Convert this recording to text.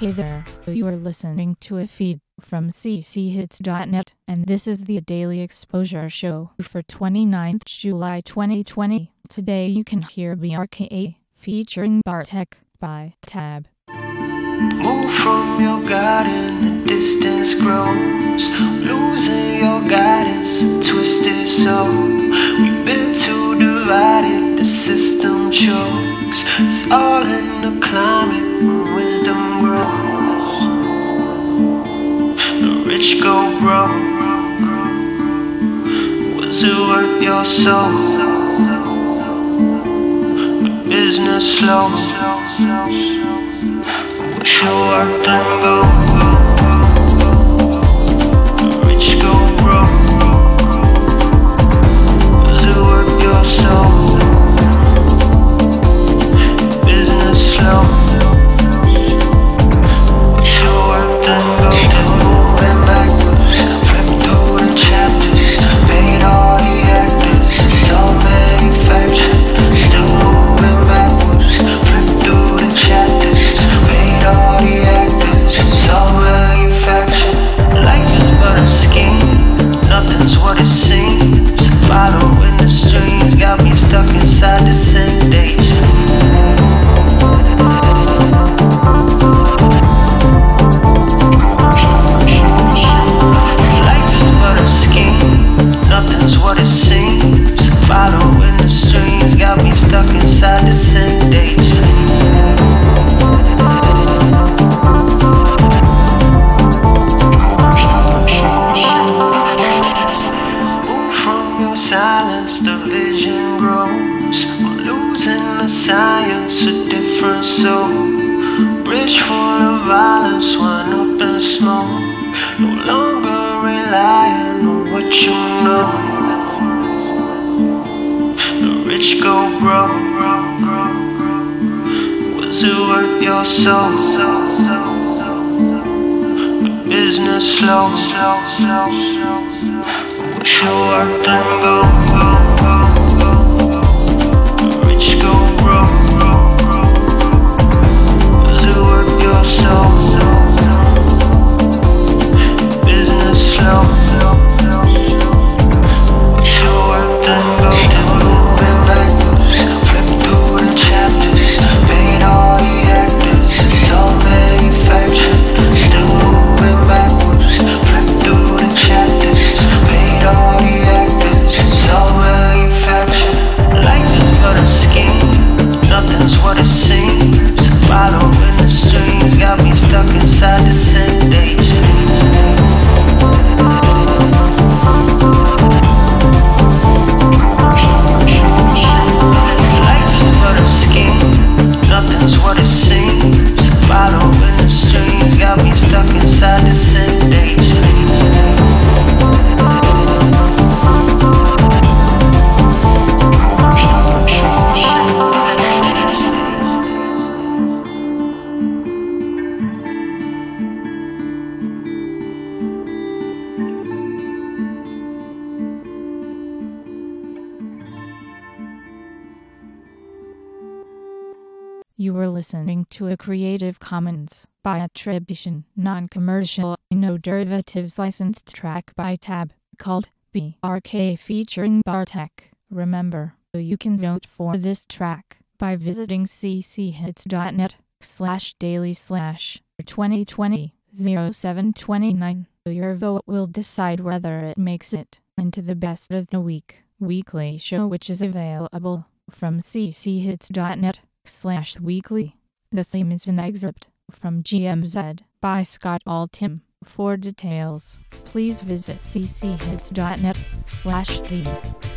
Hey there, you are listening to a feed from cchits.net, and this is the Daily Exposure Show for 29th July 2020. Today you can hear BRKA featuring Bartek by Tab. Move from your garden, the distance grows. Losing your guidance, a twisted soul. We've been too divided, the system chokes. It's all in the climate when wisdom grows. The rich go broke. Was it worth your soul? The business slow. Wish you worked and go. Rich go broke. Was it worth your soul? Business slow. Wish you worked and go. Still moving backwards. Flip through the chapters. Paid all the actors. It's all manufactured. Still moving backwards. Flip through the chapters. All the actors, it's all manufactured. Life is but a scheme, nothing's what it seems. Following the strings got me stuck inside the same daydream. Life is but a scheme, nothing's what it seems. Following the strings got me stuck inside the same daydream. Silence, the vision grows. I'm losing the science, a different soul. Bridge full of violence, one up in smoke. No longer relying on what you know. The rich go broke. Was it worth your soul? The business slow. Wish you worked and go. Rich go broke. Was it worth your soul? Business slow. Wish you worked and go. Still moving backwards. Flip through the chapters. Paid all the actors. It's all manufactured. Still moving backwards. Flip through the chapters. All the actors, it's all manufactured. Life is but a scheme, nothing's what it seems. Following the strings got me stuck inside the same daydream. Life is but a scheme, nothing's what it seems. Following the strings got me stuck inside the same daydream. You were listening to a Creative Commons by attribution, non-commercial, no derivatives licensed track by Tab, called BRK featuring Bartek. Remember, you can vote for this track by visiting cchits.net/daily/2020-0729. Your vote will decide whether it makes it into the Best of the Week weekly show, which is available from cchits.net/weekly. The theme is an excerpt from GMZ by Scott Altham. For details, please visit cchits.net/theme.